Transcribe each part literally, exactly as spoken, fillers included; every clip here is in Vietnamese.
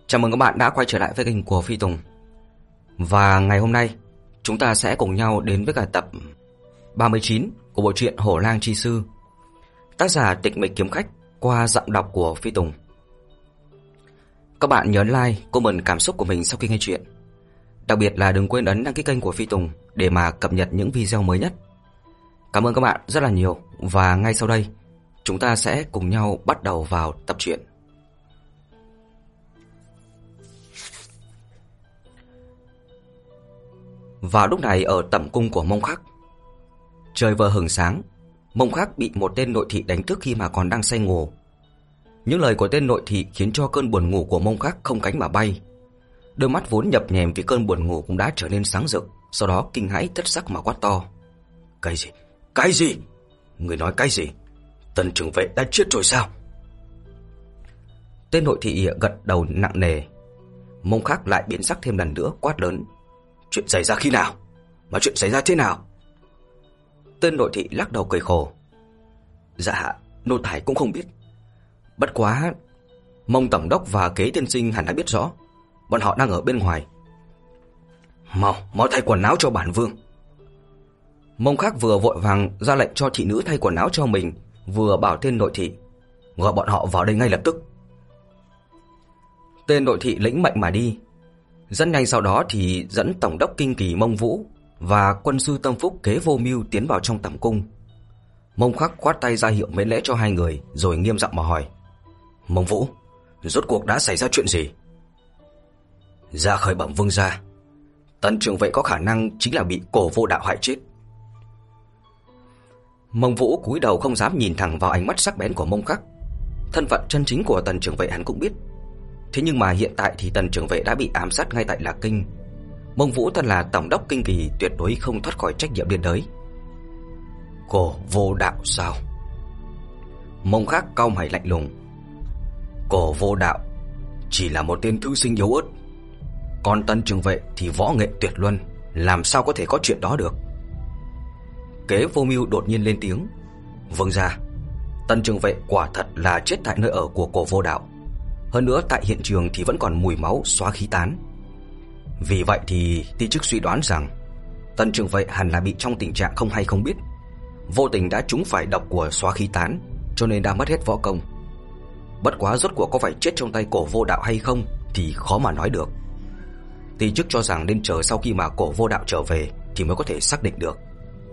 Chào mừng các bạn đã quay trở lại với kênh của Phi Tùng. Và ngày hôm nay chúng ta sẽ cùng nhau đến với cả tập ba mươi chín của bộ truyện Hổ Lang Chi Sư, tác giả Tịch Mịch Kiếm Khách, qua giọng đọc của Phi Tùng. Các bạn nhớ like, comment cảm xúc của mình sau khi nghe chuyện. Đặc biệt là đừng quên ấn đăng ký kênh của Phi Tùng để mà cập nhật những video mới nhất. Cảm ơn các bạn rất là nhiều. Và ngay sau đây chúng ta sẽ cùng nhau bắt đầu vào tập truyện. Vào lúc này ở tẩm cung của Mông Khắc, trời vừa hửng sáng, Mông Khắc bị một tên nội thị đánh thức khi mà còn đang say ngủ. Những lời của tên nội thị khiến cho cơn buồn ngủ của Mông Khắc không cánh mà bay. Đôi mắt vốn nhập nhèm vì cơn buồn ngủ cũng đã trở nên sáng rực, sau đó kinh hãi thất sắc mà quát to: "Cái gì? Cái gì? Người nói cái gì? Tần trưởng vệ đã chết rồi sao?" Tên nội thị gật đầu nặng nề. Mông Khắc lại biến sắc thêm lần nữa, quát lớn: "Chuyện xảy ra khi nào? Mà chuyện xảy ra thế nào?" Tên nội thị lắc đầu cười khổ: "Dạ, nô tài cũng không biết. Bất quá Mông tổng đốc và Kế tiên sinh hẳn đã biết rõ, bọn họ đang ở bên ngoài. Mau, mau thay quần áo cho bản vương." Mông Khắc vừa vội vàng ra lệnh cho thị nữ thay quần áo cho mình, vừa bảo tên nội thị: "Gọi bọn họ vào đây ngay lập tức." Tên nội thị lĩnh mệnh mà đi. Rất nhanh sau đó thì dẫn tổng đốc Kinh Kỳ Mông Vũ và quân sư Tâm Phúc Kế Vô Mưu tiến vào trong tẩm cung. Mông Khắc khoát tay ra hiệu miễn lễ cho hai người, rồi nghiêm giọng mà hỏi: "Mông Vũ, rốt cuộc đã xảy ra chuyện gì?" "Ra khởi bẩm vương gia, Tần trưởng vệ có khả năng chính là bị Cổ Vô Đạo hại chết." Mông Vũ cúi đầu không dám nhìn thẳng vào ánh mắt sắc bén của Mông Khắc. Thân phận chân chính của Tần trưởng vệ hắn cũng biết. Thế nhưng mà hiện tại thì Tần trưởng vệ đã bị ám sát ngay tại Lạc Kinh. Mông Vũ thân là tổng đốc Kinh Kỳ, tuyệt đối không thoát khỏi trách nhiệm liên đới. "Cổ Vô Đạo sao?" Mông Khắc cau mày lạnh lùng. "Cổ Vô Đạo chỉ là một tên thư sinh yếu ớt, còn Tần trưởng vệ thì võ nghệ tuyệt luân, làm sao có thể có chuyện đó được?" Kế Vô Mưu đột nhiên lên tiếng: "Vương gia, Tần trưởng vệ quả thật là chết tại nơi ở của Cổ Vô Đạo. Hơn nữa tại hiện trường thì vẫn còn mùi máu xóa khí tán. Vì vậy thì ti chức suy đoán rằng Tần trưởng vệ hẳn là bị trong tình trạng không hay không biết, vô tình đã trúng phải độc của xóa khí tán, cho nên đã mất hết võ công. Bất quá rốt cuộc có phải chết trong tay Cổ Vô Đạo hay không thì khó mà nói được. Ti chức cho rằng nên chờ sau khi mà Cổ Vô Đạo trở về thì mới có thể xác định được."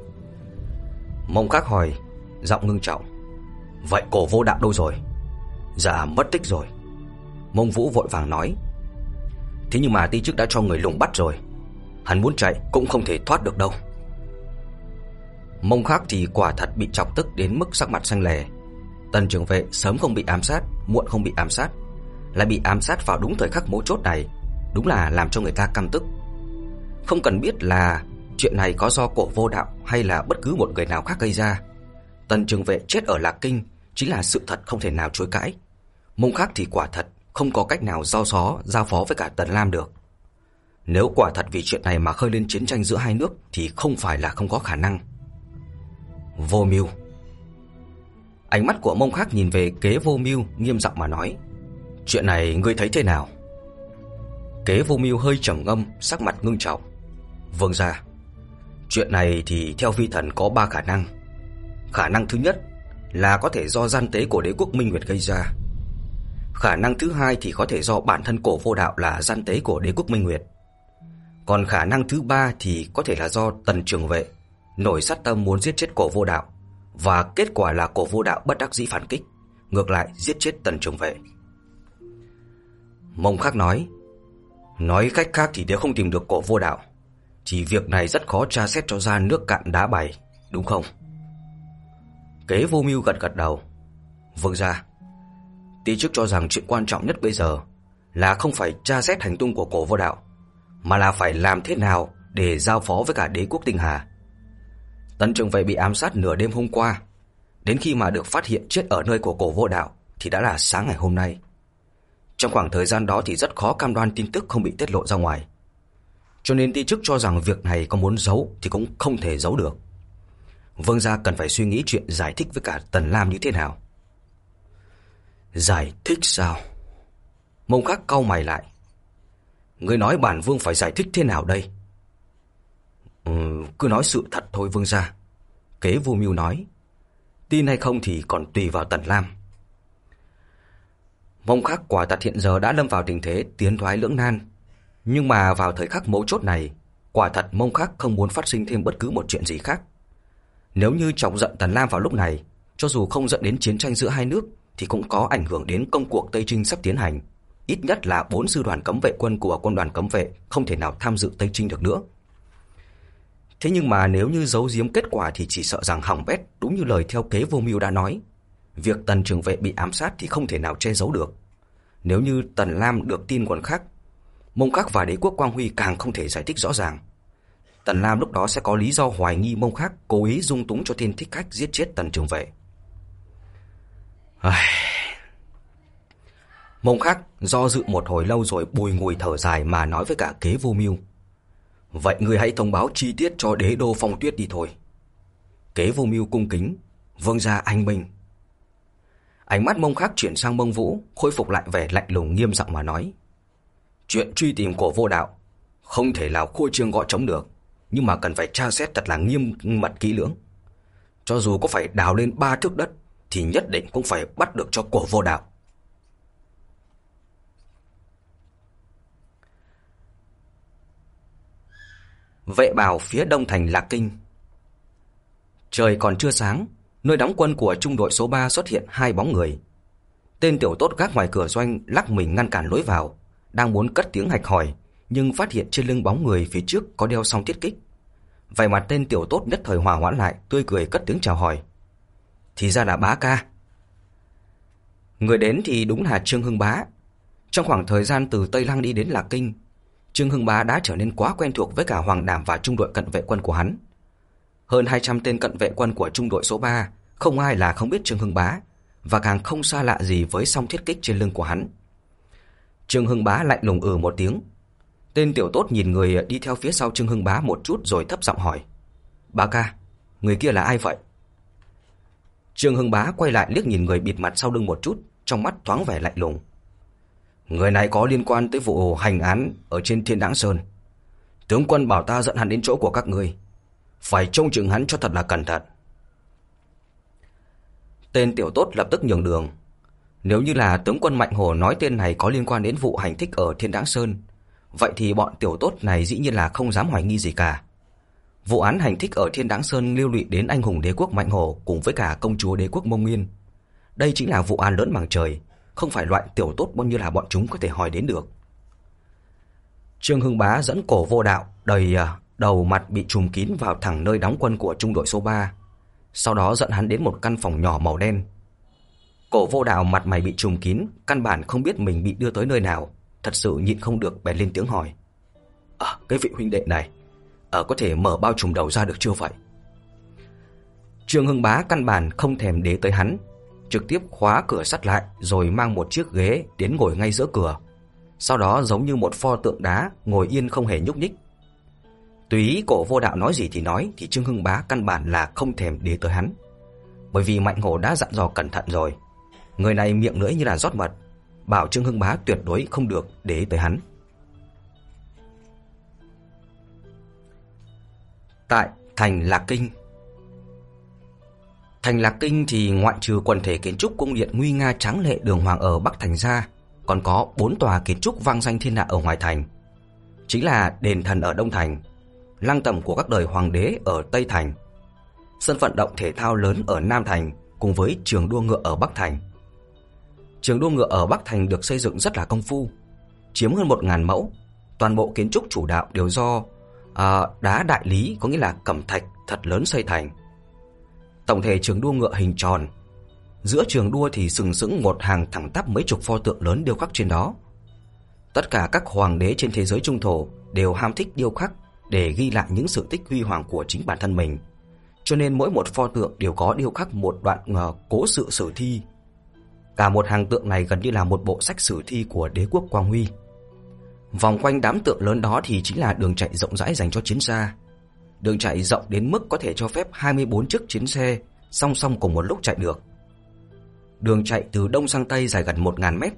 Mông Khắc hỏi, giọng ngưng trọng: "Vậy Cổ Vô Đạo đâu rồi?" "Dạ, mất tích rồi." Mông Vũ vội vàng nói: "Thế nhưng mà ti chức đã cho người lùng bắt rồi, hắn muốn chạy cũng không thể thoát được đâu." Mông Khắc thì quả thật bị chọc tức đến mức sắc mặt xanh lè. Tần trưởng vệ sớm không bị ám sát, muộn không bị ám sát, lại bị ám sát vào đúng thời khắc mấu chốt này, đúng là làm cho người ta căm tức. Không cần biết là chuyện này có do Cổ Vô Đạo hay là bất cứ một người nào khác gây ra, Tần trưởng vệ chết ở Lạc Kinh chính là sự thật không thể nào chối cãi. Mông Khắc thì quả thật không có cách nào giao xó giao phó với cả Tần Lam được. Nếu quả thật vì chuyện này mà khơi lên chiến tranh giữa hai nước thì không phải là không có khả năng. Vô Mưu. Ánh mắt của Mông Khắc nhìn về Kế Vô Mưu, nghiêm giọng mà nói: "Chuyện này ngươi thấy thế nào?" Kế Vô Mưu hơi trầm ngâm, sắc mặt ngưng trọng: "Vương gia, chuyện này thì theo vi thần có ba khả năng. Khả năng thứ nhất là có thể do gian tế của đế quốc Minh Nguyệt gây ra. Khả năng thứ hai thì có thể do bản thân Cổ Vô Đạo là gian tế của đế quốc Minh Nguyệt. Còn khả năng thứ ba thì có thể là do Tần trưởng vệ nổi sát tâm muốn giết chết Cổ Vô Đạo, và kết quả là Cổ Vô Đạo bất đắc dĩ phản kích, ngược lại giết chết Tần trưởng vệ." Mông Khắc nói: "Nói cách khác thì nếu không tìm được Cổ Vô Đạo thì việc này rất khó tra xét cho ra nước cạn đá bày, đúng không?" Kế Vô Mưu gật gật đầu: "Vương gia, ti chức cho rằng chuyện quan trọng nhất bây giờ là không phải tra xét hành tung của Cổ Vô Đạo, mà là phải làm thế nào để giao phó với cả đế quốc Tinh Hà. Tần trưởng vệ bị ám sát nửa đêm hôm qua, đến khi mà được phát hiện chết ở nơi của Cổ Vô Đạo thì đã là sáng ngày hôm nay. Trong khoảng thời gian đó thì rất khó cam đoan tin tức không bị tiết lộ ra ngoài. Cho nên ti chức cho rằng việc này có muốn giấu thì cũng không thể giấu được. Vương gia cần phải suy nghĩ chuyện giải thích với cả Tần Lam như thế nào." "Giải thích sao?" Mông Khắc cau mày lại. Ngươi nói bản vương phải giải thích thế nào đây? Ừ, cứ nói sự thật thôi vương gia. Kế Vô Mưu nói. Tin hay không thì còn tùy vào Tần Lam. Mông Khắc quả thật hiện giờ đã lâm vào tình thế tiến thoái lưỡng nan. Nhưng mà vào thời khắc mấu chốt này, quả thật Mông Khắc không muốn phát sinh thêm bất cứ một chuyện gì khác. Nếu như chọc giận Tần Lam vào lúc này, cho dù không dẫn đến chiến tranh giữa hai nước thì cũng có ảnh hưởng đến công cuộc Tây Trinh sắp tiến hành. Ít nhất là bốn sư đoàn cấm vệ quân của quân đoàn cấm vệ không thể nào tham dự Tây Trinh được nữa. Thế nhưng mà nếu như giấu giếm kết quả thì chỉ sợ rằng hỏng bét, đúng như lời theo Kế Vô Mưu đã nói. Việc Tần Trường Vệ bị ám sát thì không thể nào che giấu được. Nếu như Tần Lam được tin còn khác, Mông Khắc và Đế quốc Quang Huy càng không thể giải thích rõ ràng. Tần Lam lúc đó sẽ có lý do hoài nghi Mông Khắc cố ý dung túng cho tên thích khách giết chết Tần Trường Vệ. Ai... Mông Khắc do dự một hồi lâu rồi bùi ngùi thở dài mà nói với cả Kế Vô Mưu. Vậy ngươi hãy thông báo chi tiết cho Đế đô Phong Tuyết đi thôi. Kế Vô Mưu cung kính. Vâng gia anh minh. Ánh mắt Mông Khắc chuyển sang Mông Vũ, khôi phục lại vẻ lạnh lùng nghiêm giọng mà nói. Chuyện truy tìm của Vô Đạo không thể nào khua trương gõ trống được, nhưng mà cần phải tra xét thật là nghiêm mật kỹ lưỡng. Cho dù có phải đào lên ba thước đất thì nhất định cũng phải bắt được cho của Vô Đạo. Vệ bào phía đông thành Lạc Kinh. Trời còn chưa sáng, nơi đóng quân của trung đội số ba xuất hiện hai bóng người. Tên tiểu tốt gác ngoài cửa doanh lắc mình ngăn cản lối vào, đang muốn cất tiếng hạch hỏi, nhưng phát hiện trên lưng bóng người phía trước có đeo song thiết kích. Vẻ mặt tên tiểu tốt nhất thời hòa hoãn lại, tươi cười cất tiếng chào hỏi. Thì ra là Bá ca. Người đến thì đúng là Trương Hưng Bá. Trong khoảng thời gian từ Tây Lăng đi đến Lạc Kinh, Trương Hưng Bá đã trở nên quá quen thuộc với cả Hoàng Đảm và trung đội cận vệ quân của hắn. Hơn hai trăm tên cận vệ quân của trung đội số ba, không ai là không biết Trương Hưng Bá, và càng không xa lạ gì với song thiết kích trên lưng của hắn. Trương Hưng Bá lạnh lùng ừ một tiếng. Tên tiểu tốt nhìn người đi theo phía sau Trương Hưng Bá một chút rồi thấp giọng hỏi. Bá ca, người kia là ai vậy? Trương Hưng Bá quay lại liếc nhìn người bịt mặt sau lưng một chút, trong mắt thoáng vẻ lạnh lùng. Người này có liên quan tới vụ hành án ở trên Thiên Đãng Sơn. Tướng quân bảo ta dẫn hắn đến chỗ của các ngươi, phải trông chừng hắn cho thật là cẩn thận. Tên tiểu tốt lập tức nhường đường. Nếu như là tướng quân Mạnh Hổ nói tên này có liên quan đến vụ hành thích ở Thiên Đãng Sơn, vậy thì bọn tiểu tốt này dĩ nhiên là không dám hoài nghi gì cả. Vụ án hành thích ở Thiên Đãng Sơn liên lụy đến anh hùng đế quốc Mạnh Hổ cùng với cả công chúa đế quốc Mông Nguyên. Đây chính là vụ án lớn bằng trời, không phải loại tiểu tốt bao nhiêu là bọn chúng có thể hỏi đến được. Trương Hưng Bá dẫn cổ Vô Đạo, đầy đầu mặt bị trùm kín vào thẳng nơi đóng quân của trung đội số ba, sau đó dẫn hắn đến một căn phòng nhỏ màu đen. Cổ Vô Đạo mặt mày bị trùm kín, căn bản không biết mình bị đưa tới nơi nào, thật sự nhịn không được bèn lên tiếng hỏi. À, cái vị huynh đệ này, à, có thể mở bao trùm đầu ra được chưa vậy? Trương Hưng Bá căn bản không thèm để tới hắn, trực tiếp khóa cửa sắt lại rồi mang một chiếc ghế đến ngồi ngay giữa cửa. Sau đó giống như một pho tượng đá ngồi yên không hề nhúc nhích. Tùy ý cổ Vô Đạo nói gì thì nói, thì Trương Hưng Bá căn bản là không thèm để tới hắn. Bởi vì Mạnh Hổ đã dặn dò cẩn thận rồi, người này miệng lưỡi như là rót mật, bảo Trương Hưng Bá tuyệt đối không được để tới hắn. Tại thành Lạc Kinh. Thành Lạc Kinh thì ngoại trừ quần thể kiến trúc cung điện nguy nga tráng lệ đường hoàng ở Bắc thành ra, còn có bốn tòa kiến trúc vang danh thiên hạ ở ngoài thành. Chính là đền thần ở Đông thành, lăng tẩm của các đời hoàng đế ở Tây thành, sân vận động thể thao lớn ở Nam thành cùng với trường đua ngựa ở Bắc thành. Trường đua ngựa ở Bắc thành được xây dựng rất là công phu, chiếm hơn một nghìn mẫu. Toàn bộ kiến trúc chủ đạo đều do à, đá đại lý, có nghĩa là cẩm thạch thật lớn xây thành. Tổng thể trường đua ngựa hình tròn, giữa trường đua thì sừng sững một hàng thẳng tắp mấy chục pho tượng lớn điêu khắc trên đó. Tất cả các hoàng đế trên thế giới trung thổ đều ham thích điêu khắc để ghi lại những sự tích huy hoàng của chính bản thân mình, cho nên mỗi một pho tượng đều có điêu khắc một đoạn uh, cố sự sử thi. Cả một hàng tượng này gần như là một bộ sách sử thi của đế quốc Quang Huy. Vòng quanh đám tượng lớn đó thì chính là đường chạy rộng rãi dành cho chiến xa. Đường chạy rộng đến mức có thể cho phép hai mươi bốn chiếc chiến xe song song cùng một lúc chạy được. Đường chạy từ đông sang tây dài gần một nghìn mét,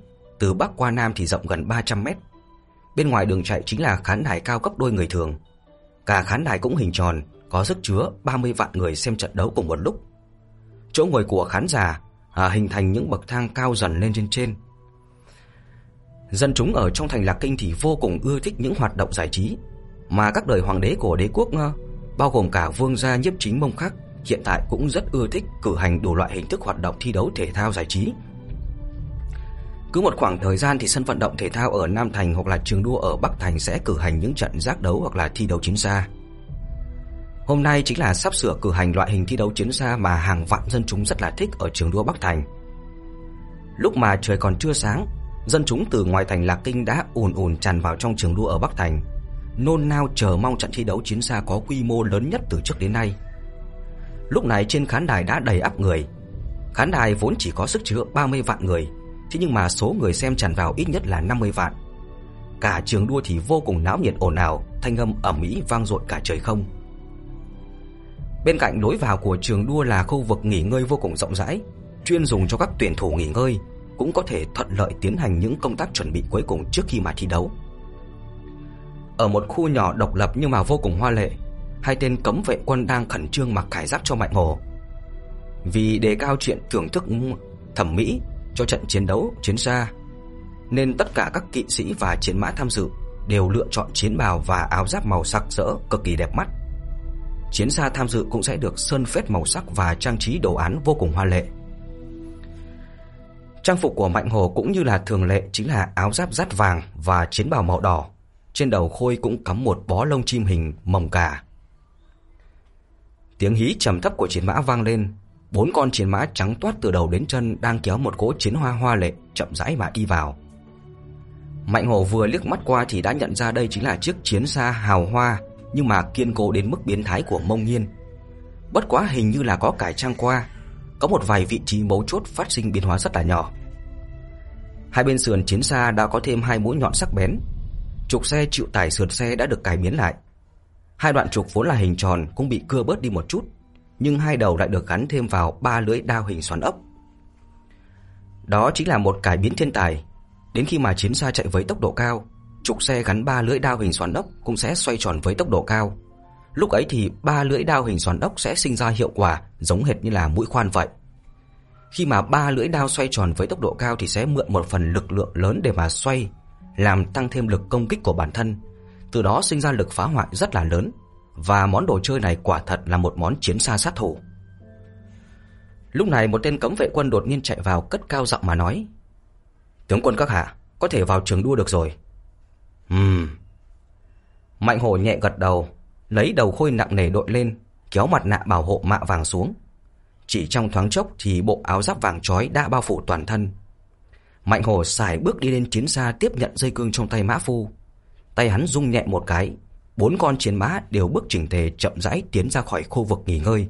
từ bắc qua nam thì rộng gần ba trăm mét. Bên ngoài đường chạy chính là khán đài cao gấp đôi người thường. Cả khán đài cũng hình tròn, có sức chứa ba mươi vạn người xem trận đấu cùng một lúc. Chỗ ngồi của khán giả à, hình thành những bậc thang cao dần lên trên trên. Dân chúng ở trong thành Lạc Kinh thì vô cùng ưa thích những hoạt động giải trí mà các đời hoàng đế của đế quốc, bao gồm cả vương gia Nhiếp Chính Mông Khắc, hiện tại cũng rất ưa thích cử hành đủ loại hình thức hoạt động thi đấu thể thao giải trí. Cứ một khoảng thời gian thì sân vận động thể thao ở Nam Thành hoặc là trường đua ở Bắc Thành sẽ cử hành những trận giác đấu hoặc là thi đấu chiến xa. Hôm nay chính là sắp sửa cử hành loại hình thi đấu chiến xa mà hàng vạn dân chúng rất là thích ở trường đua Bắc Thành. Lúc mà trời còn chưa sáng, dân chúng từ ngoài thành Lạc Kinh đã ùn ùn tràn vào trong trường đua ở Bắc Thành, nôn nao chờ mong trận thi đấu chiến xa có quy mô lớn nhất từ trước đến nay. Lúc này trên khán đài đã đầy ắp người. Khán đài vốn chỉ có sức chứa ba mươi vạn người, thế nhưng mà số người xem tràn vào ít nhất là năm mươi vạn. Cả trường đua thì vô cùng náo nhiệt ồn ào, thanh âm ầm ĩ vang dội cả trời không. Bên cạnh lối vào của trường đua là khu vực nghỉ ngơi vô cùng rộng rãi, chuyên dùng cho các tuyển thủ nghỉ ngơi, cũng có thể thuận lợi tiến hành những công tác chuẩn bị cuối cùng trước khi mà thi đấu. Ở một khu nhỏ độc lập nhưng mà vô cùng hoa lệ, hai tên cấm vệ quân đang khẩn trương mặc khải giáp cho Mạnh Hồ. Vì đề cao chuyện thưởng thức thẩm mỹ cho trận chiến đấu chiến xa, nên tất cả các kỵ sĩ và chiến mã tham dự đều lựa chọn chiến bào và áo giáp màu sặc sỡ cực kỳ đẹp mắt. Chiến xa tham dự cũng sẽ được sơn phết màu sắc và trang trí đồ án vô cùng hoa lệ. Trang phục của Mạnh Hồ cũng như là thường lệ chính là áo giáp dát vàng và chiến bào màu đỏ. Trên đầu Khôi cũng cắm một bó lông chim hình mồng cà. Tiếng hí trầm thấp của chiến mã vang lên. Bốn con chiến mã trắng toát từ đầu đến chân đang kéo một cỗ chiến hoa hoa lệ chậm rãi mà đi vào. Mạnh Hồ vừa liếc mắt qua thì đã nhận ra đây chính là chiếc chiến xa hào hoa nhưng mà kiên cố đến mức biến thái của Mông Nghiên. Bất quá hình như là có cải trang qua, có một vài vị trí mấu chốt phát sinh biến hóa rất là nhỏ. Hai bên sườn chiến xa đã có thêm hai mũi nhọn sắc bén. Trục xe chịu tải sườn xe đã được cải biến lại. Hai đoạn trục vốn là hình tròn cũng bị cưa bớt đi một chút, nhưng hai đầu lại được gắn thêm vào ba lưỡi đao hình xoắn ốc. Đó chính là một cải biến thiên tài. Đến khi mà chiến xa chạy với tốc độ cao, trục xe gắn ba lưỡi đao hình xoắn ốc cũng sẽ xoay tròn với tốc độ cao. Lúc ấy thì ba lưỡi đao hình xoắn ốc sẽ sinh ra hiệu quả giống hệt như là mũi khoan vậy. Khi mà ba lưỡi đao xoay tròn với tốc độ cao thì sẽ mượn một phần lực lượng lớn để mà xoay, làm tăng thêm lực công kích của bản thân, từ đó sinh ra lực phá hoại rất là lớn. Và món đồ chơi này quả thật là một món chiến xa sát thủ. Lúc này một tên cấm vệ quân đột nhiên chạy vào, cất cao giọng mà nói: "Tướng quân các hạ, có thể vào trường đua được rồi." Ừm. Mạnh Hổ nhẹ gật đầu, lấy đầu Khôi nặng nề đội lên, kéo mặt nạ bảo hộ mạ vàng xuống. Chỉ trong thoáng chốc thì bộ áo giáp vàng chói đã bao phủ toàn thân. Mạnh Hổ sải bước đi lên chiến xa, tiếp nhận dây cương trong tay mã phu. Tay hắn rung nhẹ một cái, bốn con chiến mã đều bước chỉnh tề chậm rãi tiến ra khỏi khu vực nghỉ ngơi.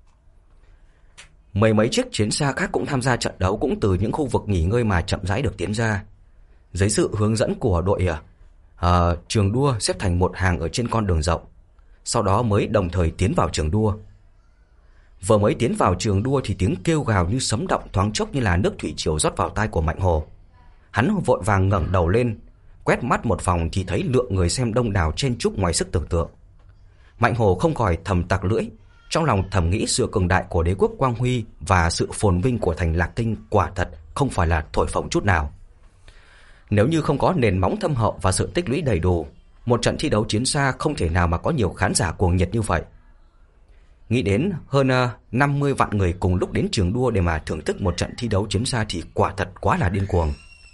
Mười mấy chiếc chiến xa khác cũng tham gia trận đấu, cũng từ những khu vực nghỉ ngơi mà chậm rãi được tiến ra. Dưới sự hướng dẫn của đội uh, trường đua xếp thành một hàng ở trên con đường rộng, sau đó mới đồng thời tiến vào trường đua. Vừa mới tiến vào trường đua thì tiếng kêu gào như sấm động thoáng chốc như là nước thủy triều rót vào tai của Mạnh Hồ. Hắn vội vàng ngẩng đầu lên, quét mắt một vòng thì thấy lượng người xem đông đảo chen chúc ngoài sức tưởng tượng. Mạnh Hồ không khỏi thầm tặc lưỡi, trong lòng thầm nghĩ sự cường đại của đế quốc Quang Huy và sự phồn vinh của thành Lạc Kinh quả thật không phải là thổi phồng chút nào. Nếu như không có nền móng thâm hậu và sự tích lũy đầy đủ, một trận thi đấu chiến xa không thể nào mà có nhiều khán giả cuồng nhiệt như vậy. Nghĩ đến hơn năm mươi vạn người cùng lúc đến trường đua để mà thưởng thức một trận thi đấu chiến xa thì quả thật quá là điên cuồng.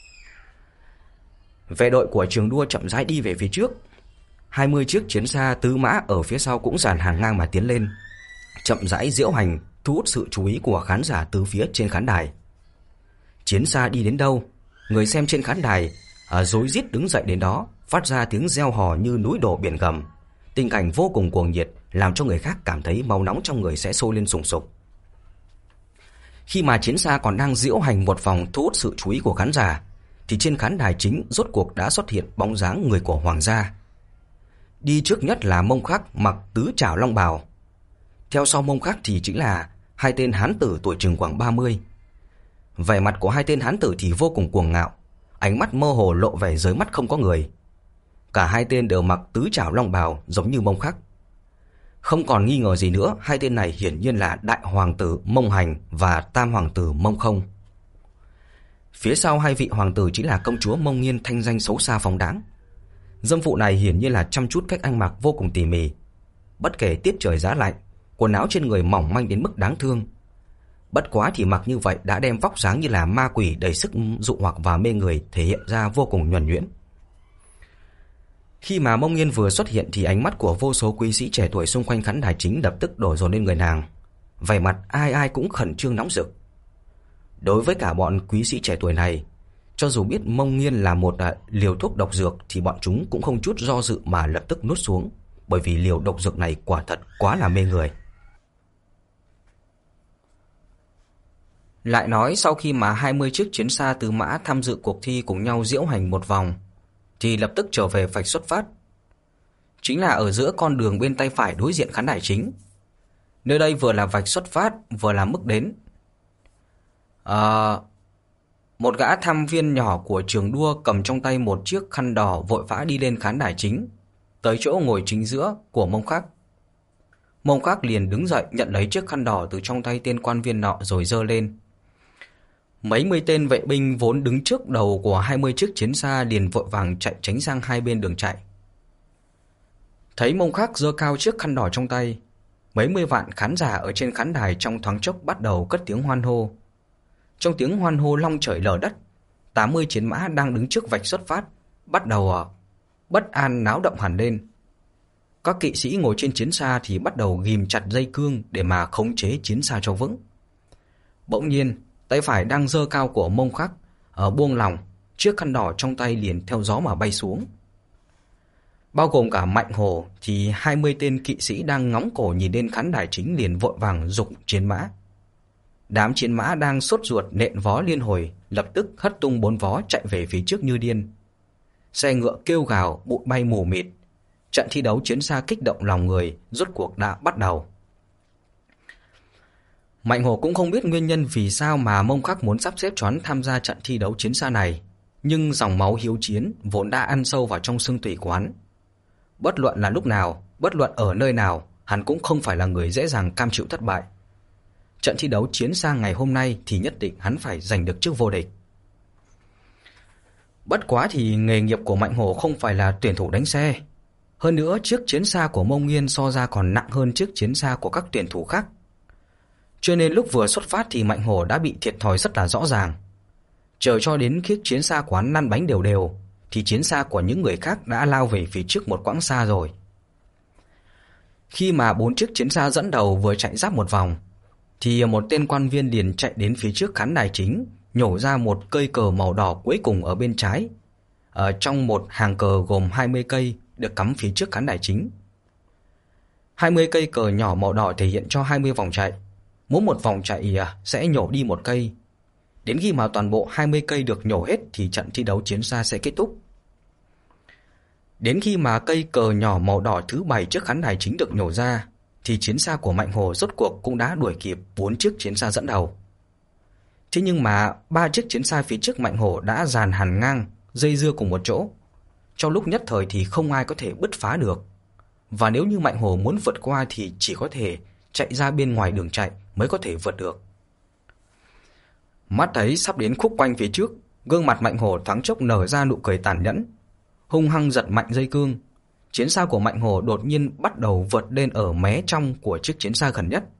Vệ đội của trường đua chậm rãi đi về phía trước. hai mươi chiếc chiến xa tứ mã ở phía sau cũng dàn hàng ngang mà tiến lên, chậm rãi diễu hành, thu hút sự chú ý của khán giả từ phía trên khán đài. Chiến xa đi đến đâu, người xem trên khán đài à, rối rít đứng dậy đến đó, phát ra tiếng reo hò như núi đổ biển gầm. Tình cảnh vô cùng cuồng nhiệt, làm cho người khác cảm thấy máu nóng trong người sẽ sôi lên sùng sục. Khi mà chiến xa còn đang diễu hành một vòng thu hút sự chú ý của khán giả, thì trên khán đài chính rốt cuộc đã xuất hiện bóng dáng người của hoàng gia. Đi trước nhất là Mông Khắc mặc tứ trảo long bào. Theo sau Mông Khắc thì chính là hai tên hán tử tuổi chừng khoảng ba mươi. Vẻ mặt của hai tên hán tử thì vô cùng cuồng ngạo, ánh mắt mơ hồ lộ vẻ dưới mắt không có người. Cả hai tên đều mặc tứ trảo long bào giống như Mông Khắc. Không còn nghi ngờ gì nữa, hai tên này hiển nhiên là đại hoàng tử Mông Hành và tam hoàng tử Mông Không. Phía sau hai vị hoàng tử chính là công chúa Mông Nghiên thanh danh xấu xa phóng đãng. Dâm phụ này hiển nhiên là chăm chút cách ăn mặc vô cùng tỉ mỉ. Bất kể tiết trời giá lạnh, quần áo trên người mỏng manh đến mức đáng thương. Bất quá thì mặc như vậy đã đem vóc dáng như là ma quỷ đầy sức dụ hoặc và mê người thể hiện ra vô cùng nhuần nhuyễn. Khi mà Mông Nghiên vừa xuất hiện thì ánh mắt của vô số quý sĩ trẻ tuổi xung quanh khán đài chính lập tức đổ dồn lên người nàng. Vẻ mặt ai ai cũng khẩn trương nóng rực. Đối với cả bọn quý sĩ trẻ tuổi này, cho dù biết Mông Nghiên là một liều thuốc độc dược thì bọn chúng cũng không chút do dự mà lập tức nuốt xuống, bởi vì liều độc dược này quả thật quá là mê người. Lại nói sau khi mà hai mươi chiếc chiến xa tứ mã tham dự cuộc thi cùng nhau diễu hành một vòng thì lập tức trở về vạch xuất phát. Chính là ở giữa con đường bên tay phải đối diện khán đài chính. Nơi đây vừa là vạch xuất phát vừa là mức đến. À, một gã tham viên nhỏ của trường đua cầm trong tay một chiếc khăn đỏ vội vã đi lên khán đài chính, tới chỗ ngồi chính giữa của Mông Khắc. Mông Khắc liền đứng dậy nhận lấy chiếc khăn đỏ từ trong tay tên quan viên nọ rồi giơ lên. Mấy mươi tên vệ binh vốn đứng trước đầu của hai mươi chiếc chiến xa liền vội vàng chạy tránh sang hai bên đường chạy. Thấy Mông Khắc giơ cao chiếc khăn đỏ trong tay, mấy mươi vạn khán giả ở trên khán đài trong thoáng chốc bắt đầu cất tiếng hoan hô. Trong tiếng hoan hô long trời lở đất, tám mươi chiến mã đang đứng trước vạch xuất phát bắt đầu bất an náo động hẳn lên. Các kỵ sĩ ngồi trên chiến xa thì bắt đầu ghìm chặt dây cương để mà khống chế chiến xa cho vững. Bỗng nhiên, tay phải đang giơ cao của Mông Khắc ở buông lỏng, chiếc khăn đỏ trong tay liền theo gió mà bay xuống. Bao gồm cả Mạnh Hổ thì hai mươi tên kỵ sĩ đang ngóng cổ nhìn lên khán đài chính liền vội vàng giục chiến mã. Đám chiến mã đang sốt ruột nện vó liên hồi, lập tức hất tung bốn vó chạy về phía trước như điên. Xe ngựa kêu gào, bụi bay mù mịt. Trận thi đấu chiến xa kích động lòng người rốt cuộc đã bắt đầu. Mạnh Hổ cũng không biết nguyên nhân vì sao mà Mông Khắc muốn sắp xếp cho hắn tham gia trận thi đấu chiến xa này, nhưng dòng máu hiếu chiến vốn đã ăn sâu vào trong xương tủy của hắn. Bất luận là lúc nào, bất luận ở nơi nào, hắn cũng không phải là người dễ dàng cam chịu thất bại. Trận thi đấu chiến xa ngày hôm nay thì nhất định hắn phải giành được chức vô địch. Bất quá thì nghề nghiệp của Mạnh Hổ không phải là tuyển thủ đánh xe. Hơn nữa chiếc chiến xa của Mông Nghiên so ra còn nặng hơn chiếc chiến xa của các tuyển thủ khác. Cho nên lúc vừa xuất phát thì Mạnh Hổ đã bị thiệt thòi rất là rõ ràng. Chờ cho đến chiếc chiến xa của hắn lăn bánh đều đều thì chiến xa của những người khác đã lao về phía trước một quãng xa rồi. Khi mà bốn chiếc chiến xa dẫn đầu vừa chạy giáp một vòng thì một tên quan viên liền chạy đến phía trước khán đài chính, nhổ ra một cây cờ màu đỏ cuối cùng ở bên trái, ở trong một hàng cờ gồm hai mươi cây được cắm phía trước khán đài chính. hai mươi cây cờ nhỏ màu đỏ thể hiện cho hai mươi vòng chạy. Mỗi một vòng chạy sẽ nhổ đi một cây. Đến khi mà toàn bộ hai mươi cây được nhổ hết thì trận thi đấu chiến xa sẽ kết thúc. Đến khi mà cây cờ nhỏ màu đỏ thứ bảy trước khán đài chính được nhổ ra thì chiến xa của Mạnh Hổ rốt cuộc cũng đã đuổi kịp bốn chiếc chiến xa dẫn đầu. Thế nhưng mà ba chiếc chiến xa phía trước Mạnh Hổ đã dàn hẳn ngang, dây dưa cùng một chỗ. Trong lúc nhất thời thì không ai có thể bứt phá được. Và nếu như Mạnh Hổ muốn vượt qua thì chỉ có thể chạy ra bên ngoài đường chạy mới có thể vượt được. Mắt thấy sắp đến khúc quanh phía trước, gương mặt Mạnh Hổ thoáng chốc nở ra nụ cười tàn nhẫn, hung hăng giật mạnh dây cương. Chiến xa của Mạnh Hổ đột nhiên bắt đầu vượt lên ở mé trong của chiếc chiến xa gần nhất.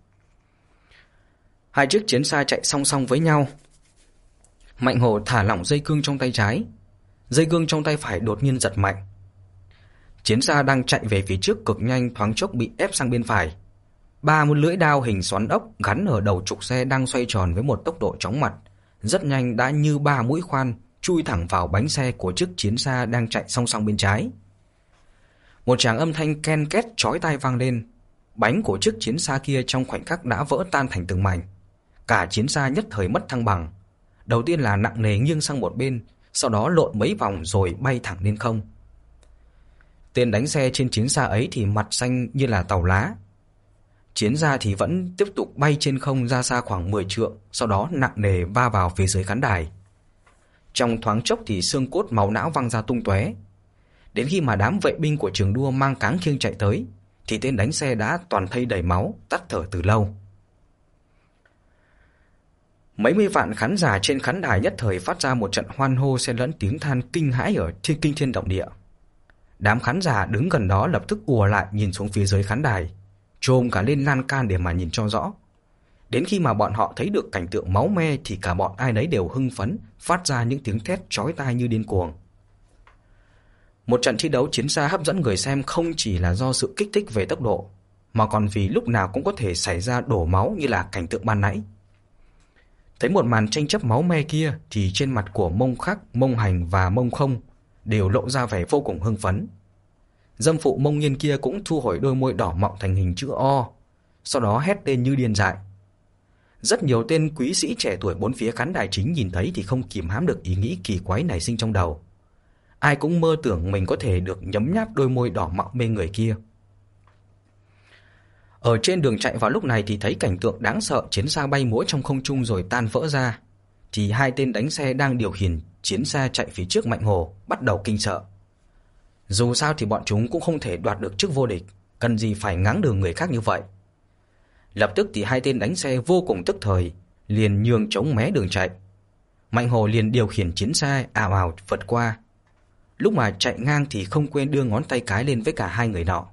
Hai chiếc chiến xa chạy song song với nhau. Mạnh Hổ thả lỏng dây cương trong tay trái, dây cương trong tay phải đột nhiên giật mạnh. Chiến xa đang chạy về phía trước cực nhanh thoáng chốc bị ép sang bên phải. Ba một lưỡi đao hình xoắn ốc gắn ở đầu trục xe đang xoay tròn với một tốc độ chóng mặt, rất nhanh đã như ba mũi khoan chui thẳng vào bánh xe của chiếc chiến xa đang chạy song song bên trái. Một tràng âm thanh ken két chói tai vang lên. Bánh của chiếc chiến xa kia trong khoảnh khắc đã vỡ tan thành từng mảnh. Cả chiến xa nhất thời mất thăng bằng. Đầu tiên là nặng nề nghiêng sang một bên, sau đó lộn mấy vòng rồi bay thẳng lên không. Tên đánh xe trên chiến xa ấy thì mặt xanh như là tàu lá. Chiến xa thì vẫn tiếp tục bay trên không ra xa khoảng mười trượng, sau đó nặng nề va vào phía dưới khán đài. Trong thoáng chốc thì xương cốt máu não văng ra tung tóe. Đến khi mà đám vệ binh của trường đua mang cáng khiêng chạy tới thì tên đánh xe đã toàn thây đầy máu, tắt thở từ lâu. Mấy mươi vạn khán giả trên khán đài nhất thời phát ra một trận hoan hô xen lẫn tiếng than kinh hãi ở thiên kinh thiên động địa. Đám khán giả đứng gần đó lập tức ùa lại nhìn xuống phía dưới khán đài, trồm cả lên lan can để mà nhìn cho rõ. Đến khi mà bọn họ thấy được cảnh tượng máu me thì cả bọn ai nấy đều hưng phấn, phát ra những tiếng thét chói tai như điên cuồng. Một trận thi đấu chiến xa hấp dẫn người xem không chỉ là do sự kích thích về tốc độ, mà còn vì lúc nào cũng có thể xảy ra đổ máu như là cảnh tượng ban nãy. Thấy một màn tranh chấp máu me kia thì trên mặt của Mông Khắc, Mông Hành và Mông Không đều lộ ra vẻ vô cùng hưng phấn. Dâm phụ Mông Nhiên kia cũng thu hồi đôi môi đỏ mọng thành hình chữ O, sau đó hét lên như điên dại. Rất nhiều tên quý sĩ trẻ tuổi bốn phía khán đài chính nhìn thấy thì không kìm hãm được ý nghĩ kỳ quái nảy sinh trong đầu. Ai cũng mơ tưởng mình có thể được nhấm nháp đôi môi đỏ mọng mê người kia. Ở trên đường chạy vào lúc này thì thấy cảnh tượng đáng sợ chiến xa bay múa trong không trung rồi tan vỡ ra. Thì hai tên đánh xe đang điều khiển chiến xa chạy phía trước Mạnh Hồ bắt đầu kinh sợ. Dù sao thì bọn chúng cũng không thể đoạt được chức vô địch, cần gì phải ngáng đường người khác như vậy. Lập tức thì hai tên đánh xe vô cùng tức thời, liền nhường chống mé đường chạy. Mạnh Hồ liền điều khiển chiến xa ào ào vượt qua. Lúc mà chạy ngang thì không quên đưa ngón tay cái lên với cả hai người nọ.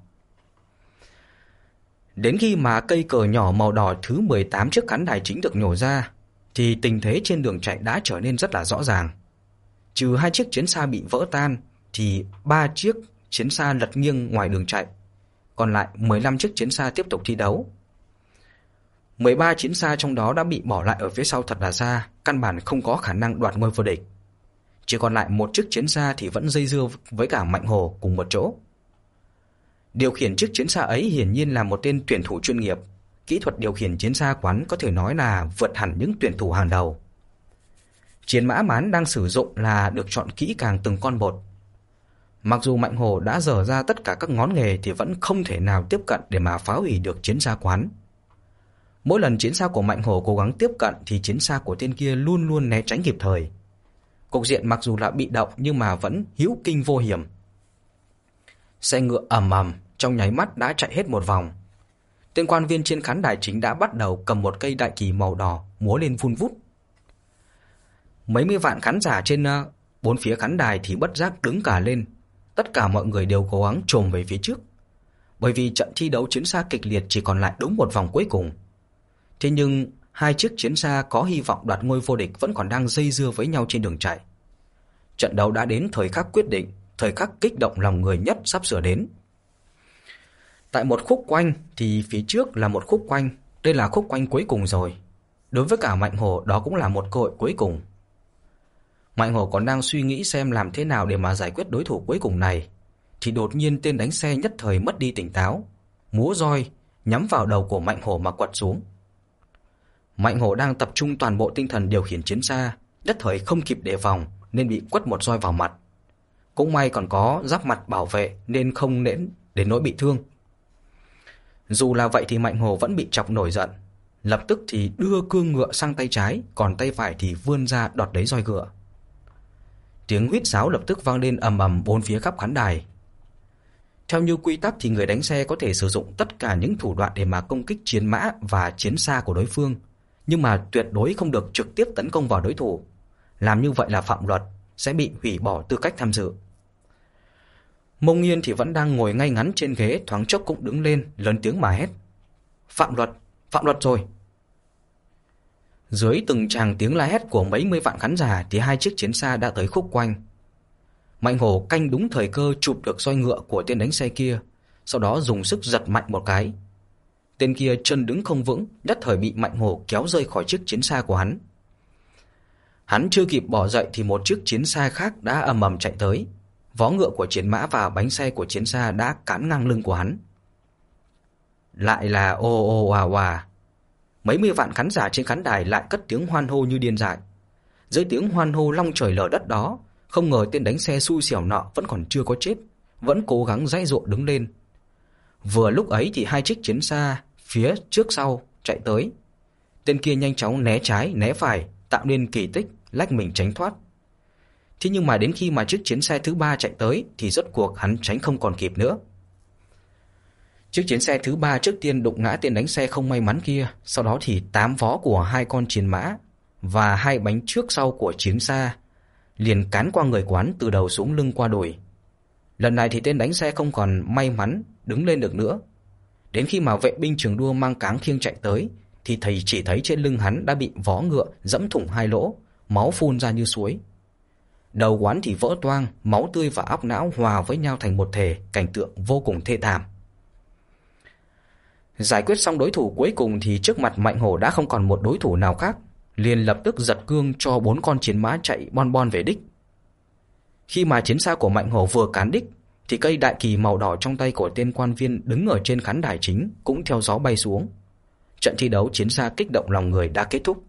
Đến khi mà cây cờ nhỏ màu đỏ thứ mười tám trước khán đài chính được nhổ ra, thì tình thế trên đường chạy đã trở nên rất là rõ ràng. Trừ hai chiếc chiến xa bị vỡ tan, thì ba chiếc chiến xa lật nghiêng ngoài đường chạy. Còn lại mười lăm chiếc chiến xa tiếp tục thi đấu. mười ba chiến xa trong đó đã bị bỏ lại ở phía sau thật là xa, căn bản không có khả năng đoạt ngôi vô địch. Chỉ còn lại một chiếc chiến xa thì vẫn dây dưa với cả Mạnh Hồ cùng một chỗ. Điều khiển chiếc chiến xa ấy hiển nhiên là một tên tuyển thủ chuyên nghiệp. Kỹ thuật điều khiển chiến xa quán có thể nói là vượt hẳn những tuyển thủ hàng đầu. Chiến mã mán đang sử dụng là được chọn kỹ càng từng con một. Mặc dù Mạnh Hồ đã dở ra tất cả các ngón nghề thì vẫn không thể nào tiếp cận để mà phá hủy được chiến xa quán. Mỗi lần chiến xa của Mạnh Hồ cố gắng tiếp cận thì chiến xa của tên kia luôn luôn né tránh kịp thời. Cục diện mặc dù là bị động nhưng mà vẫn hữu kinh vô hiểm. Xe ngựa ầm ầm trong nháy mắt đã chạy hết một vòng. Tên quan viên trên khán đài chính đã bắt đầu cầm một cây đại kỳ màu đỏ múa lên vun vút. Mấy mươi vạn khán giả trên uh, bốn phía khán đài thì bất giác đứng cả lên. Tất cả mọi người đều cố gắng chồm về phía trước, bởi vì trận thi đấu chiến xa kịch liệt chỉ còn lại đúng một vòng cuối cùng. Thế nhưng hai chiếc chiến xa có hy vọng đoạt ngôi vô địch vẫn còn đang dây dưa với nhau trên đường chạy. Trận đấu đã đến thời khắc quyết định, thời khắc kích động lòng người nhất sắp sửa đến. Tại một khúc quanh thì phía trước là một khúc quanh, đây là khúc quanh cuối cùng rồi. Đối với cả Mạnh Hồ đó cũng là một cơ hội cuối cùng. Mạnh Hồ còn đang suy nghĩ xem làm thế nào để mà giải quyết đối thủ cuối cùng này, thì đột nhiên tên đánh xe nhất thời mất đi tỉnh táo, múa roi nhắm vào đầu của Mạnh Hồ mà quật xuống. Mạnh Hồ đang tập trung toàn bộ tinh thần điều khiển chiến xa, nhất thời không kịp đề phòng nên bị quất một roi vào mặt. Cũng may còn có giáp mặt bảo vệ nên không đến đến nỗi bị thương. Dù là vậy thì Mạnh Hồ vẫn bị chọc nổi giận, lập tức thì đưa cương ngựa sang tay trái, còn tay phải thì vươn ra đoạt lấy roi ngựa. Tiếng huýt sáo lập tức vang lên ầm ầm bốn phía khắp khán đài. Theo như quy tắc thì người đánh xe có thể sử dụng tất cả những thủ đoạn để mà công kích chiến mã và chiến xa của đối phương, nhưng mà tuyệt đối không được trực tiếp tấn công vào đối thủ. Làm như vậy là phạm luật, sẽ bị hủy bỏ tư cách tham dự. Mông Nhiên thì vẫn đang ngồi ngay ngắn trên ghế, thoáng chốc cũng đứng lên, lớn tiếng mà hét: "Phạm luật, phạm luật rồi!" Dưới từng tràng tiếng la hét của mấy mươi vạn khán giả thì hai chiếc chiến xa đã tới khúc quanh. Mạnh Hồ canh đúng thời cơ chụp được roi ngựa của tên đánh xe kia, sau đó dùng sức giật mạnh một cái. Tên kia chân đứng không vững, nhất thời bị Mạnh Hồ kéo rơi khỏi chiếc chiến xa của hắn. Hắn chưa kịp bỏ dậy thì một chiếc chiến xa khác đã ầm ầm chạy tới. Vó ngựa của chiến mã và bánh xe của chiến xa đã cán ngang lưng của hắn. Lại là ô ô oà oà. Mấy mươi vạn khán giả trên khán đài lại cất tiếng hoan hô như điên dại. Dưới tiếng hoan hô long trời lở đất đó, không ngờ tên đánh xe xui xẻo nọ vẫn còn chưa có chết, vẫn cố gắng giãy giụa đứng lên. Vừa lúc ấy thì hai chiếc chiến xa phía trước sau chạy tới. Tên kia nhanh chóng né trái né phải, tạo nên kỳ tích lách mình tránh thoát. Thế nhưng mà đến khi mà chiếc chiến xe thứ ba chạy tới thì rốt cuộc hắn tránh không còn kịp nữa. Chiếc chiến xe thứ ba trước tiên đụng ngã tên đánh xe không may mắn kia, sau đó thì tám vó của hai con chiến mã và hai bánh trước sau của chiến xa liền cán qua người quán từ đầu xuống lưng qua đùi. Lần này thì tên đánh xe không còn may mắn đứng lên được nữa. Đến khi mà vệ binh trường đua mang cáng khiêng chạy tới thì thầy chỉ thấy trên lưng hắn đã bị vó ngựa dẫm thủng hai lỗ, máu phun ra như suối. Đầu quán thì vỡ toang, máu tươi và óc não hòa với nhau thành một thể, cảnh tượng vô cùng thê thảm. Giải quyết xong đối thủ cuối cùng thì trước mặt Mạnh Hổ đã không còn một đối thủ nào khác, liền lập tức giật cương cho bốn con chiến mã chạy bon bon về đích. Khi mà chiến xa của Mạnh Hổ vừa cán đích thì cây đại kỳ màu đỏ trong tay của tên quan viên đứng ở trên khán đài chính cũng theo gió bay xuống. Trận thi đấu chiến xa kích động lòng người đã kết thúc.